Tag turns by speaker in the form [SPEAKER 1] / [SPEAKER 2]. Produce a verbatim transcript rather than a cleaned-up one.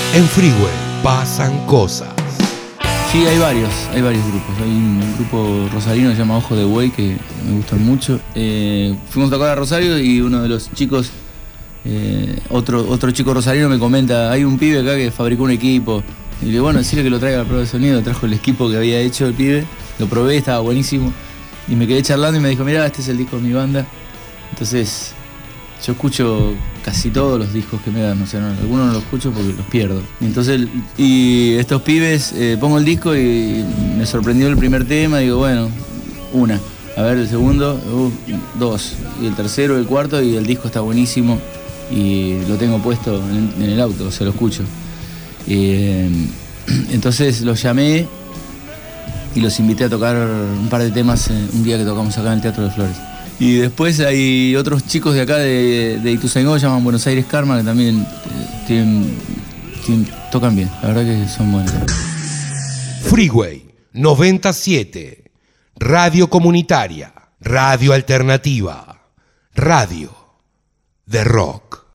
[SPEAKER 1] En Freeway pasan cosas.
[SPEAKER 2] Sí, hay varios, hay varios grupos. Hay un grupo rosarino que se llama Ojo de Buey que me gustan mucho. Eh, fuimos a tocar a Rosario y uno de los chicos, eh, otro, otro chico rosarino me comenta, hay un pibe acá que fabricó un equipo. Y le digo, bueno, decirle que lo traiga a la prueba de sonido. Trajo el equipo que había hecho el pibe, lo probé, estaba buenísimo. Y me quedé charlando y me dijo, mirá, este es el disco de mi banda. Entonces, yo escucho casi todos los discos que me dan, o sea, no, algunos no los escucho porque los pierdo. Y entonces, y estos pibes, eh, pongo el disco y me sorprendió el primer tema, digo, bueno, una. A ver, el segundo, uh, dos. Y el tercero, el cuarto, y el disco está buenísimo. Y lo tengo puesto en, en el auto, o sea, lo escucho. Eh, entonces los llamé y los invité a tocar un par de temas eh, un día que tocamos acá en el Teatro de Flores. Y después hay otros chicos de acá de, de Ituzaingó que llaman Buenos Aires Karma, que también eh, tienen, tienen, tocan bien, la verdad que son buenos.
[SPEAKER 1] Freeway noventa y siete, radio comunitaria, radio alternativa, radio de rock.